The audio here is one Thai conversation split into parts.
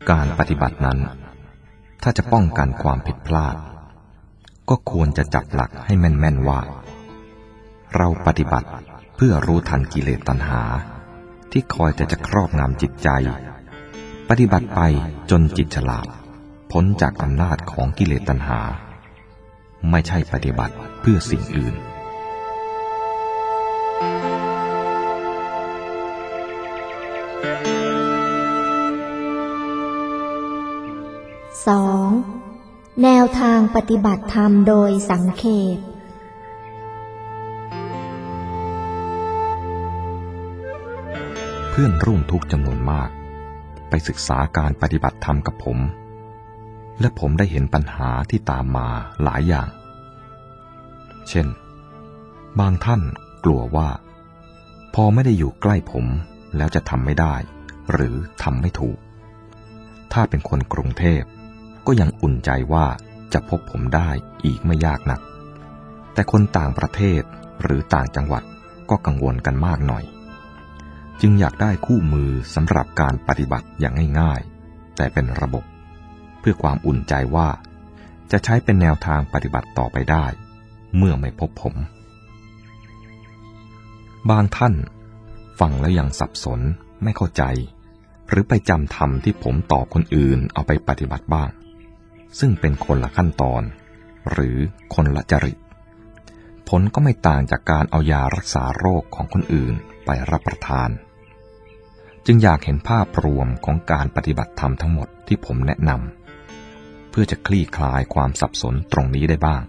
การปฏิบัตินั้นถ้าจะป้องกันความผิดพลาดก็ควรจะจับหลักให้แม่นๆว่าเราปฏิบัติเพื่อรู้ทันกิเลสตัณหาที่คอยแต่จะครอบงำจิตใจปฏิบัติไปจนจิตฉลาดพ้นจากอำนาจของกิเลสตัณหาไม่ใช่ปฏิบัติเพื่อสิ่งอื่น 2. แนวทางปฏิบัติธรรมโดยสังเขปเพื่อนร่วมทุกข์จำนวนมากไปศึกษาการปฏิบัติธรรมกับผมและผมได้เห็นปัญหาที่ตามมาหลายอย่างเช่นบางท่านกลัวว่าพอไม่ได้อยู่ใกล้ผมแล้วจะทำไม่ได้หรือทำไม่ถูกถ้าเป็นคนกรุงเทพก็ยังอุ่นใจว่าจะพบผมได้อีกไม่ยากนักแต่คนต่างประเทศหรือต่างจังหวัดก็กังวลกันมากหน่อยจึงอยากได้คู่มือสำหรับการปฏิบัติอย่างง่ายๆแต่เป็นระบบเพื่อความอุ่นใจว่าจะใช้เป็นแนวทางปฏิบัติต่อไปได้เมื่อไม่พบผมบางท่านฟังแล้วยังสับสนไม่เข้าใจหรือไปจำธรรมที่ผมตอบคนอื่นเอาไปปฏิบัติบ้างซึ่งเป็นคนละขั้นตอนหรือคนละจริตผลก็ไม่ต่างจากการเอายารักษาโรคของคนอื่นไปรับประทานจึงอยากเห็นภาพรวมของการปฏิบัติธรรมทั้งหมดที่ผมแนะนำเพื่อจะคลี่คลายความสับสนตรงนี้ได้บ้าง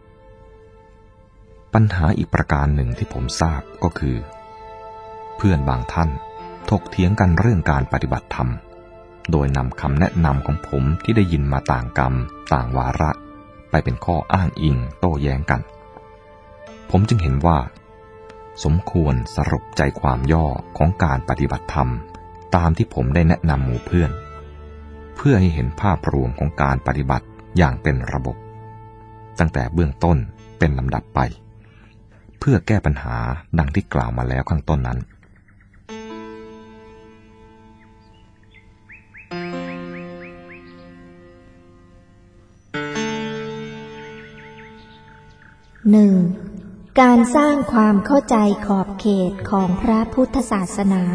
ปัญหาอีกประการหนึ่งที่ผมทราบก็คือเพื่อนบางท่านถกเถียงกันเรื่องการปฏิบัติธรรมโดยนำคำแนะนำของผมที่ได้ยินมาต่างกรรมต่างวาระไปเป็นข้ออ้างอิงโต้แย้งกันผมจึงเห็นว่าสมควรสรุปใจความย่อของการปฏิบัติธรรมตามที่ผมได้แนะนำหมู่เพื่อนเพื่อให้เห็นภาพรวมของการปฏิบัติอย่างเป็นระบบตั้งแต่เบื้องต้นเป็นลำดับไปเพื่อแก้ปัญหาดังที่กล่าวมาแล้วข้างต้นนั้น 1. การสร้างความเข้าใจขอบเขตของพระพุทธศาสนา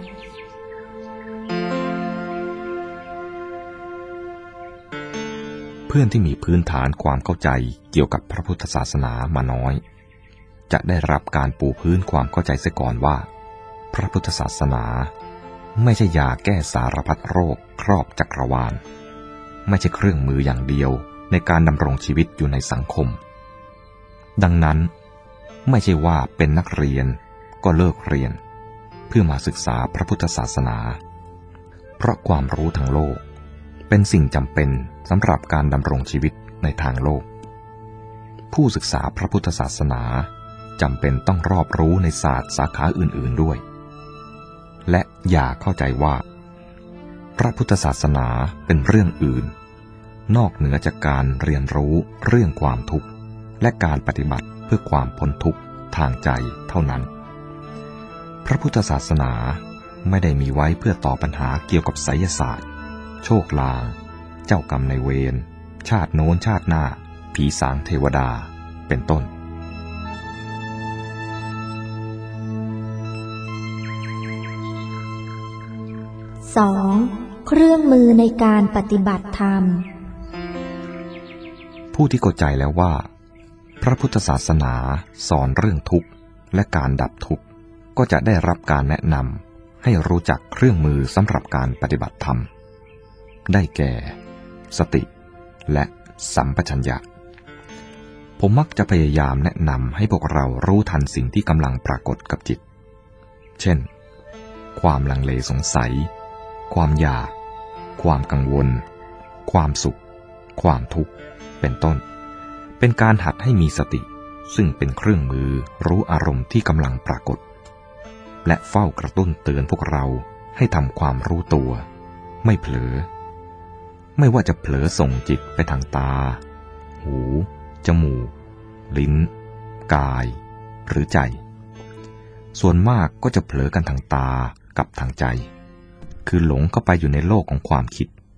เพื่อนที่มีพื้นฐานความเข้าใจเกี่ยวกับพระพุทธศาสนามาน้อยจะได้รับการปูพื้นความเข้าใจเสียก่อนว่าพระพุทธศาสนาไม่ใช่ยาแก้สารพัดโรคครอบจักรวาลไม่ใช่เครื่องมืออย่างเดียวในการดำรงชีวิตอยู่ในสังคมดังนั้นไม่ใช่ว่าเป็นนักเรียนก็เลิกเรียนเพื่อมาศึกษาพระพุทธศาสนาเพราะความรู้ทางโลกเป็นสิ่งจำเป็นสำหรับการดำรงชีวิตในทางโลกผู้ศึกษาพระพุทธศาสนาจำเป็นต้องรอบรู้ในศาสตร์สาขาอื่นๆด้วยและอย่าเข้าใจว่าพระพุทธศาสนาเป็นเรื่องอื่นนอกเหนือจากการเรียนรู้เรื่องความทุกข์และการปฏิบัติเพื่อความพ้นทุกข์ทางใจเท่านั้นพระพุทธศาสนาไม่ได้มีไว้เพื่อตอบปัญหาเกี่ยวกับไสยศาสตร์โชคลางเจ้ากรรมนายเวรชาติโน้นชาติหน้าผีสางเทวดาเป็นต้น 2. เครื่องมือในการปฏิบัติธรรมผู้ที่เข้าใจแล้วว่าพระพุทธศาสนาสอนเรื่องทุกข์และการดับทุกข์ก็จะได้รับการแนะนำให้รู้จักเครื่องมือสำหรับการปฏิบัติธรรมได้แก่สติและสัมปชัญญะผมมักจะพยายามแนะนำให้พวกเรารู้ทันสิ่งที่กำลังปรากฏกับจิตเช่นความลังเลสงสัยความอยากความกังวลความสุขความทุกข์เป็นต้นเป็นการหัดให้มีสติซึ่งเป็นเครื่องมือรู้อารมณ์ที่กำลังปรากฏและเฝ้ากระตุ้นเตือนพวกเราให้ทำความรู้ตัวไม่เผลอไม่ว่าจะเผลอส่งจิตไปทางตาหูจมูกลิ้นกายหรือใจส่วนมากก็จะเผลอกันทางตากับทางใจคือหลงเข้าไปอยู่ในโลกของความคิด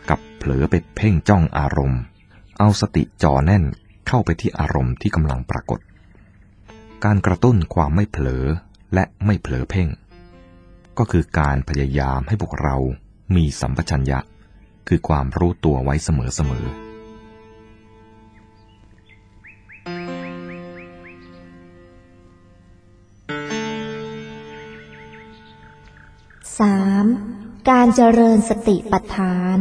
กับเผลอไปเพ่งจ้องอารมณ์เอาสติจ่อแน่นเข้าไปที่อารมณ์ที่กำลังปรากฏการกระตุ้นความไม่เผลอและไม่เผลอเพ่งก็คือการพยายามให้พวกเรามีสัมปชัญญะคือความรู้ตัวไว้เสมอ 3. การเจริญสติปัฏฐาน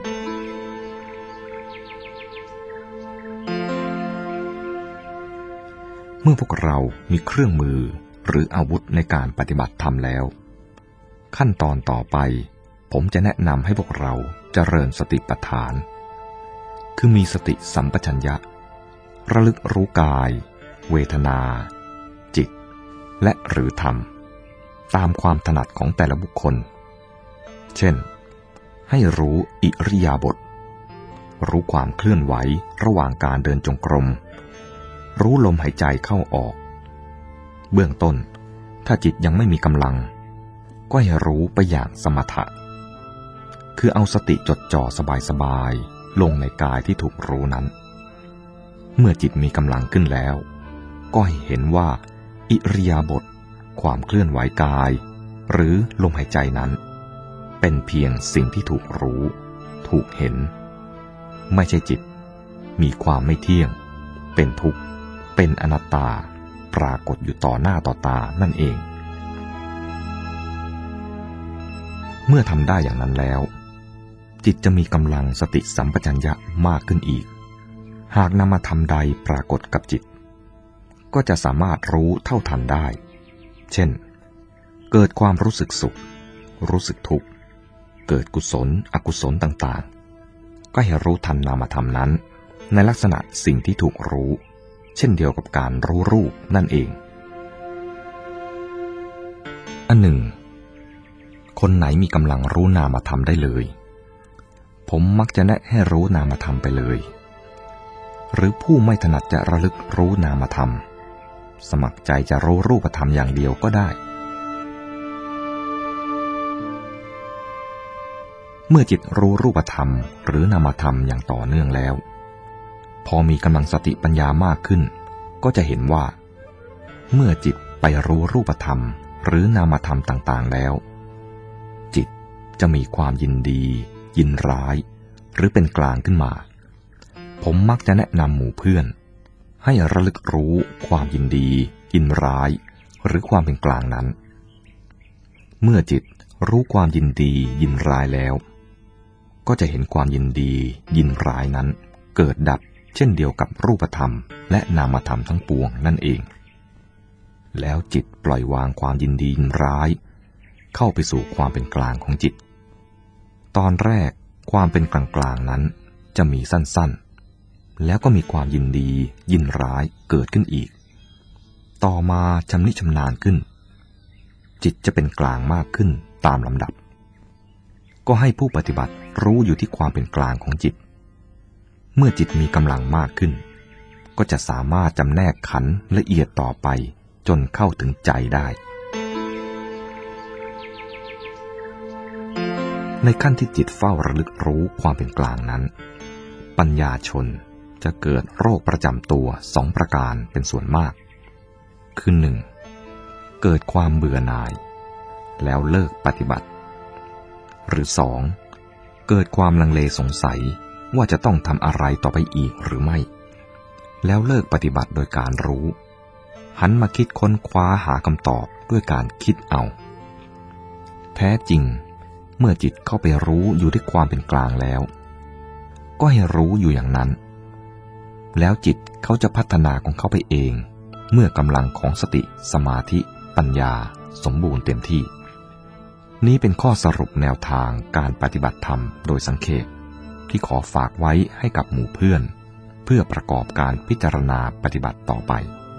เมื่อพวกเรามีเครื่องมือหรืออาวุธในการปฏิบัติธรรมแล้วขั้นตอนต่อไปผมจะแนะนำให้พวกเราเจริญสติปัฏฐานคือมีสติสัมปชัญญะระลึกรู้กายเวทนาจิตและหรือธรรมตามความถนัดของแต่ละบุคคลเช่นให้รู้อิริยาบถรู้ความเคลื่อนไหวระหว่างการเดินจงกรมรู้ลมหายใจเข้าออกเบื้องต้นถ้าจิตยังไม่มีกำลังก็ให้รู้ไปอย่างสมถะคือเอาสติจดจ่อสบายๆลงในกายที่ถูกรู้นั้นเมื่อจิตมีกำลังขึ้นแล้วก็ให้เห็นว่าอิริยาบถความเคลื่อนไหวกายหรือลมหายใจนั้นเป็นเพียงสิ่งที่ถูกรู้ถูกเห็นไม่ใช่จิตมีความไม่เที่ยงเป็นทุกข์เป็นอนัตตาปรากฏอยู่ต่อหน้าต่อตานั่นเองเมื่อทำได้อย่างนั้นแล้วจิตจะมีกำลังสติสัมปชัญญะมากขึ้นอีกหากนามธรรมใดปรากฏกับจิตก็จะสามารถรู้เท่าทันได้เช่นเกิดความรู้สึกสุขรู้สึกทุกข์เกิดกุศลอกุศลต่างๆก็ให้รู้ทันนามธรรมนั้นในลักษณะสิ่งที่ถูกรู้เช่นเดียวกับการรู้รูปนั่นเองอันหนึ่งคนไหนมีกำลังรู้นามธรรมได้เลยผมมักจะแนะให้รู้นามธรรมไปเลยหรือผู้ไม่ถนัดจะระลึกรู้นามธรรมสมัครใจจะรู้รูปธรรมอย่างเดียวก็ได้เมื่อจิตรู้รูปธรรมหรือนามธรรมอย่างต่อเนื่องแล้วพอมีกำลังสติปัญญามากขึ้นก็จะเห็นว่าเมื่อจิตไปรู้รูปธรรมหรือนามธรรมต่างๆแล้วจิตจะมีความยินดียินร้ายหรือเป็นกลางขึ้นมาผมมักจะแนะนำหมู่เพื่อนให้ระลึกรู้ความยินดียินร้ายหรือความเป็นกลางนั้นเมื่อจิตรู้ความยินดียินร้ายแล้วก็จะเห็นความยินดียินร้ายนั้นเกิดดับเช่นเดียวกับรูปธรรมและนามธรรมทั้งปวงนั่นเองแล้วจิตปล่อยวางความยินดียินร้ายเข้าไปสู่ความเป็นกลางของจิตตอนแรกความเป็นกลางๆนั้นจะมีสั้นๆแล้วก็มีความยินดียินร้ายเกิดขึ้นอีกต่อมาชำนิชำนาญขึ้นจิตจะเป็นกลางมากขึ้นตามลำดับก็ให้ผู้ปฏิบัติรู้อยู่ที่ความเป็นกลางของจิตเมื่อจิตมีกำลังมากขึ้นก็จะสามารถจำแนกขันธ์ละเอียดต่อไปจนเข้าถึงใจได้ในขั้นที่จิตเฝ้าระลึกรู้ความเป็นกลางนั้นปัญญาชนจะเกิดโรคประจำตัว2ประการเป็นส่วนมากคือ 1. เกิดความเบื่อหน่ายแล้วเลิกปฏิบัติหรือ 2. เกิดความลังเลสงสัยว่าจะต้องทำอะไรต่อไปอีกหรือไม่แล้วเลิกปฏิบัติโดยการรู้หันมาคิดค้นคว้าหาคำตอบด้วยการคิดเอาแท้จริงเมื่อจิตเข้าไปรู้อยู่ที่ความเป็นกลางแล้วก็ให้รู้อยู่อย่างนั้นแล้วจิตเขาจะพัฒนาของเขาไปเองเมื่อกำลังของสติสมาธิปัญญาสมบูรณ์เต็มที่นี้เป็นข้อสรุปแนวทางการปฏิบัติธรรมโดยสังเขปที่ขอฝากไว้ให้กับหมู่เพื่อนเพื่อประกอบการพิจารณาปฏิบัติต่อไป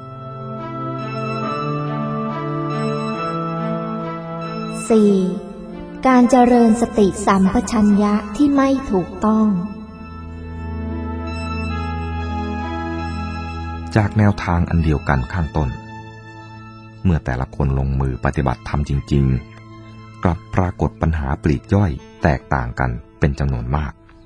4. การเจริญสติสัมปชัญญะที่ไม่ถูกต้องจากแนวทางอันเดียวกันข้างต้นเมื่อแต่ละคนลงมือปฏิบัติธรรมจริงๆกลับปรากฏปัญหาปลีกย่อยแตกต่างกันเป็นจำนวนมาก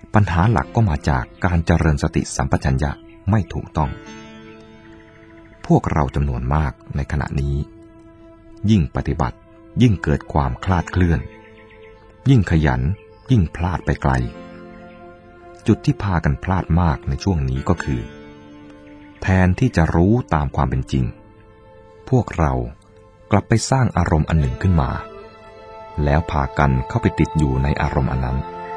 ปัญหาหลักก็มาจากการเจริญสติสัมปชัญญะไม่ถูกต้องพวกเราจำนวนมากในขณะนี้ยิ่งปฏิบัติยิ่งเกิดความคลาดเคลื่อนยิ่งขยันยิ่งพลาดไปไกลจุดที่พากันพลาดมากในช่วงนี้ก็คือแทนที่จะรู้ตามความเป็นจริงพวกเรากลับไปสร้างอารมณ์อันหนึ่งขึ้นมาแล้วพากันเข้าไปติดอยู่ในอารมณ์อันนั้น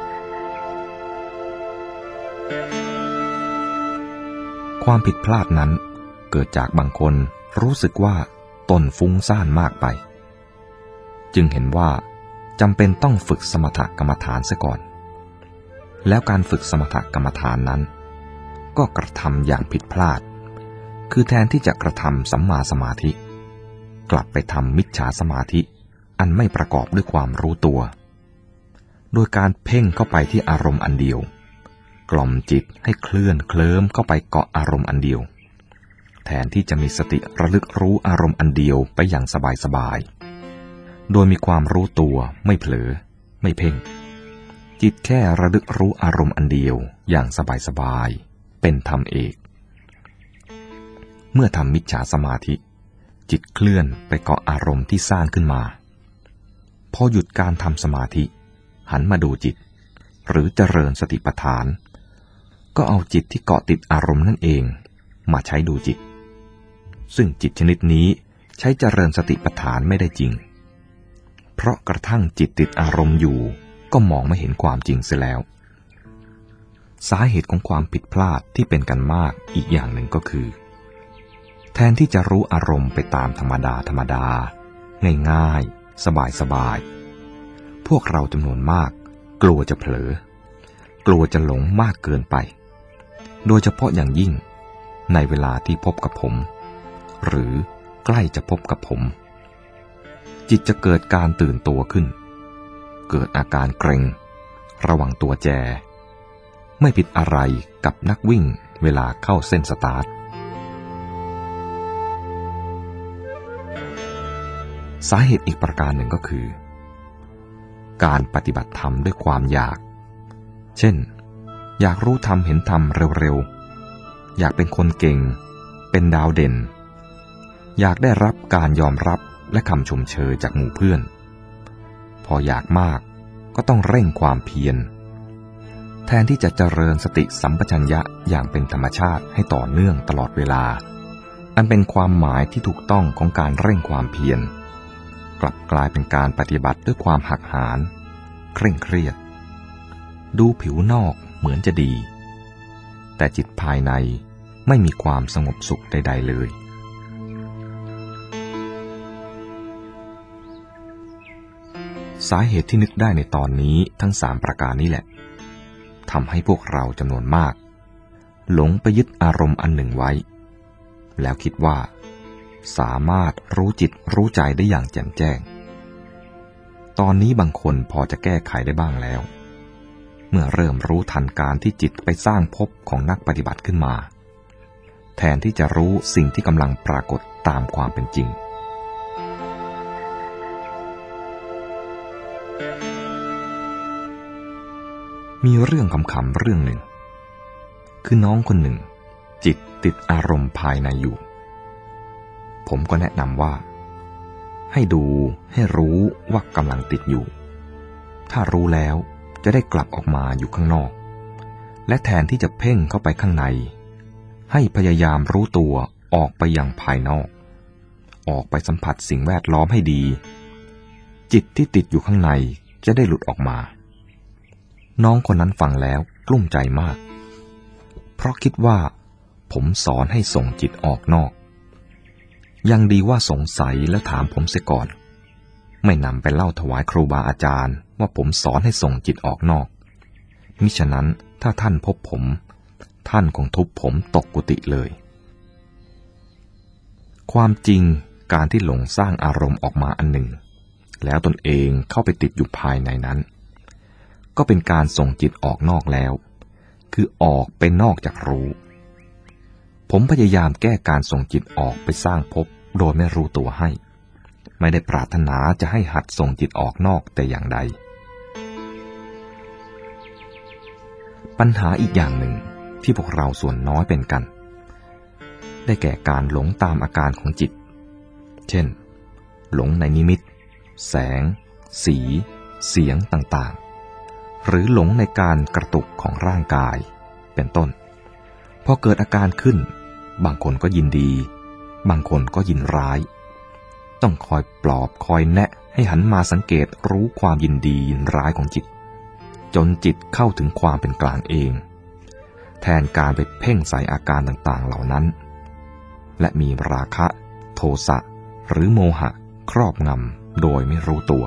ความผิดพลาดนั้นเกิดจากบางคนรู้สึกว่าตนฟุ้งซ่านมากไปจึงเห็นว่าจำเป็นต้องฝึกสมถกรรมฐานเสียก่อนแล้วการฝึกสมถกรรมฐานนั้นก็กระทำอย่างผิดพลาดคือแทนที่จะกระทำสัมมาสมาธิกลับไปทำมิจฉาสมาธิอันไม่ประกอบด้วยความรู้ตัวโดยการเพ่งเข้าไปที่อารมณ์อันเดียวกล่อมจิตให้เคลื่อนเคลิ้มเข้าไปเกาะอารมณ์อันเดียวแทนที่จะมีสติระลึกรู้อารมณ์อันเดียวไปอย่างสบายๆโดยมีความรู้ตัวไม่เผลอไม่เพ่งจิตแค่ระลึกรู้อารมณ์อันเดียวอย่างสบายๆเป็นธรรมเอกเมื่อทำมิจฉาสมาธิจิตเคลื่อนไปเกาะอารมณ์ที่สร้างขึ้นมาพอหยุดการทำสมาธิหันมาดูจิตหรือเจริญสติปัฏฐานก็เอาจิตที่เกาะติดอารมณ์นั่นเองมาใช้ดูจิตซึ่งจิตชนิดนี้ใช้เจริญสติปัฏฐานไม่ได้จริงเพราะกระทั่งจิตติดอารมณ์อยู่ก็มองไม่เห็นความจริงเสียแล้วสาเหตุของความผิดพลาดที่เป็นกันมากอีกอย่างหนึ่งก็คือแทนที่จะรู้อารมณ์ไปตามธรรมดาง่ายๆสบายๆพวกเราจำนวนมากกลัวจะเผลอกลัวจะหลงมากเกินไปโดยเฉพาะอย่างยิ่งในเวลาที่พบกับผมหรือใกล้จะพบกับผมจิตจะเกิดการตื่นตัวขึ้นเกิดอาการเกร็งระวังตัวแจไม่ผิดอะไรกับนักวิ่งเวลาเข้าเส้นสตาร์ทสาเหตุอีกประการหนึ่งก็คือการปฏิบัติธรรมด้วยความอยากเช่นอยากรู้ธรรมเห็นธรรมเร็วๆอยากเป็นคนเก่งเป็นดาวเด่นอยากได้รับการยอมรับและคำชมเชยจากหมู่เพื่อนพออยากมากก็ต้องเร่งความเพียรแทนที่จะเจริญสติสัมปชัญญะอย่างเป็นธรรมชาติให้ต่อเนื่องตลอดเวลาอันเป็นความหมายที่ถูกต้องของการเร่งความเพียรกลับกลายเป็นการปฏิบัติด้วยความหักหานเคร่งเครียดดูผิวนอกเหมือนจะดีแต่จิตภายในไม่มีความสงบสุขใดๆเลยสาเหตุที่นึกได้ในตอนนี้ทั้ง3ประการนี้แหละทำให้พวกเราจำนวนมากหลงไปยึดอารมณ์อันหนึ่งไว้แล้วคิดว่าสามารถรู้จิตรู้ใจได้อย่างแจ่มแจ้งตอนนี้บางคนพอจะแก้ไขได้บ้างแล้วเมื่อเริ่มรู้ทันการที่จิตไปสร้างภพของนักปฏิบัติขึ้นมาแทนที่จะรู้สิ่งที่กำลังปรากฏตามความเป็นจริงมีเรื่องขำๆเรื่องหนึ่งคือน้องคนหนึ่งจิตติดอารมณ์ภายในอยู่ผมก็แนะนำว่าให้ดูให้รู้ว่ากำลังติดอยู่ถ้ารู้แล้วจะได้กลับออกมาอยู่ข้างนอกและแทนที่จะเพ่งเข้าไปข้างในให้พยายามรู้ตัวออกไปยังภายนอกออกไปสัมผัสสิ่งแวดล้อมให้ดีจิตที่ติดอยู่ข้างในจะได้หลุดออกมาน้องคนนั้นฟังแล้วกลุ้มใจมากเพราะคิดว่าผมสอนให้ส่งจิตออกนอกยังดีว่าสงสัยแล้วถามผมเสียก่อนไม่นำไปเล่าถวายครูบาอาจารย์ว่าผมสอนให้ส่งจิตออกนอกมิฉะนั้นถ้าท่านพบผมท่านคงทุบผมตกกุฏิเลยความจริงการที่หลงสร้างอารมณ์ออกมาอันหนึ่งแล้วตนเองเข้าไปติดอยู่ภายในนั้นก็เป็นการส่งจิตออกนอกแล้วคือออกไปนอกจากรู้ผมพยายามแก้การส่งจิตออกไปสร้างภพโดยไม่รู้ตัวให้ไม่ได้ปรารถนาจะให้หัดส่งจิตออกนอกแต่อย่างใดปัญหาอีกอย่างหนึ่งที่พวกเราส่วนน้อยเป็นกันได้แก่การหลงตามอาการของจิตเช่นหลงในนิมิตแสงสีเสียงต่างๆหรือหลงในการกระตุกของร่างกายเป็นต้นพอเกิดอาการขึ้นบางคนก็ยินดีบางคนก็ยินร้ายต้องคอยปลอบคอยแนะให้หันมาสังเกตรู้ความยินดียินร้ายของจิตจนจิตเข้าถึงความเป็นกลางเองแทนการไปเพ่งใส่อาการต่างๆเหล่านั้นและมีราคะโทสะหรือโมหะครอบงำโดยไม่รู้ตัว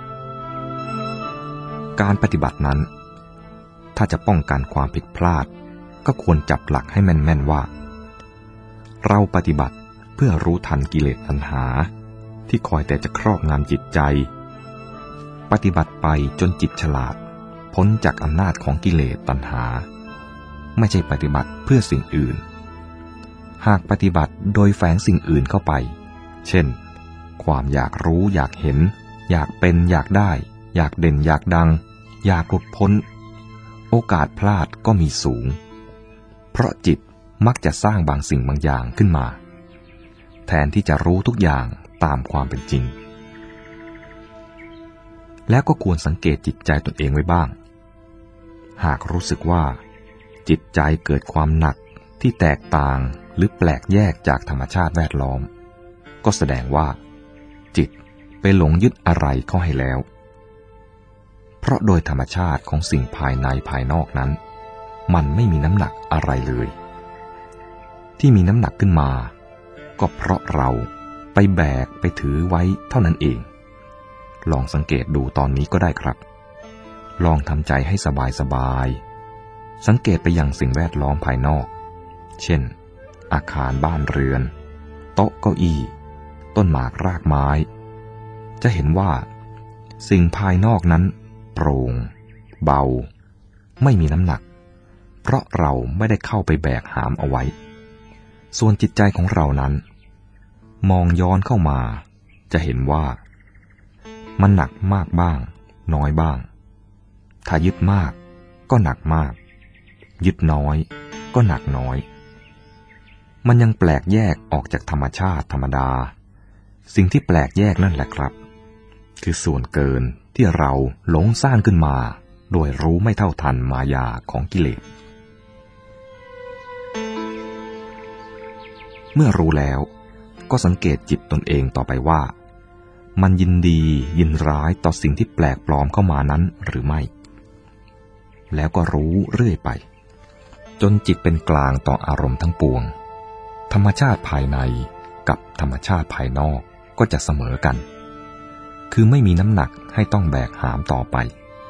การปฏิบัตินั้นถ้าจะป้องกันความผิดพลาดก็ควรจับหลักให้แม่นๆว่าเราปฏิบัติเพื่อรู้ทันกิเลสตัณหาที่คอยแต่จะครอบงำจิตใจปฏิบัติไปจนจิตฉลาดพ้นจากอำนาจของกิเลสตัณหาไม่ใช่ปฏิบัติเพื่อสิ่งอื่นหากปฏิบัติโดยแฝงสิ่งอื่นเข้าไปเช่นความอยากรู้อยากเห็นอยากเป็นอยากได้อยากเด่นอยากดังอยากหลุดพ้นโอกาสพลาดก็มีสูงเพราะจิตมักจะสร้างบางสิ่งบางอย่างขึ้นมาแทนที่จะรู้ทุกอย่างตามความเป็นจริงแล้วก็ควรสังเกตจิตใจตนเองไว้บ้างหากรู้สึกว่าจิตใจเกิดความหนักที่แตกต่างหรือแปลกแยกจากธรรมชาติแวดล้อมก็แสดงว่าจิตไปหลงยึดอะไรเข้าให้แล้วเพราะโดยธรรมชาติของสิ่งภายในภายนอกนั้นมันไม่มีน้ำหนักอะไรเลยที่มีน้ำหนักขึ้นมาก็เพราะเราไปแบกไปถือไว้เท่านั้นเองลองสังเกตดูตอนนี้ก็ได้ครับลองทำใจให้สบายๆสังเกตไปยังสิ่งแวดล้อมภายนอกเช่นอาคารบ้านเรือนโต๊ะเก้าอี้ต้นหมากรากไม้จะเห็นว่าสิ่งภายนอกนั้นโปร่งเบาไม่มีน้ำหนักเพราะเราไม่ได้เข้าไปแบกหามเอาไว้ส่วนจิตใจของเรานั้นมองย้อนเข้ามาจะเห็นว่ามันหนักมากบ้างน้อยบ้างถ้ายึดมากก็หนักมากยึดน้อยก็หนักน้อยมันยังแปลกแยกออกจากธรรมชาติธรรมดาสิ่งที่แปลกแยกนั่นแหละครับคือส่วนเกินที่เราหลงสร้างขึ้นมาโดยรู้ไม่เท่าทันมายาของกิเลสเมื่อรู้แล้วก็สังเกตจิตตนเองต่อไปว่ามันยินดียินร้ายต่อสิ่งที่แปลกปลอมเข้ามานั้นหรือไม่แล้วก็รู้เรื่อยไปจนจิตเป็นกลางต่ออารมณ์ทั้งปวงธรรมชาติภายในกับธรรมชาติภายนอกก็จะเสมอกันคือไม่มีน้ำหนักให้ต้องแบกหามต่อไป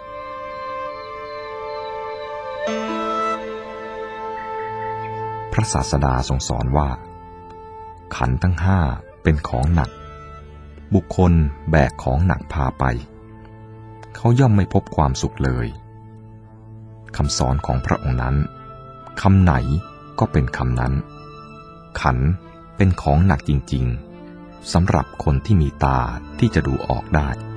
พระศาสดาทรงสอนว่าขันธ์ทั้งห้าเป็นของหนักบุคคลแบกของหนักพาไปเขาย่อมไม่พบความสุขเลยคำสอนของพระองค์นั้นคำไหนก็เป็นคำนั้นขันธ์เป็นของหนักจริงๆสำหรับคนที่มีตาที่จะดูออกได้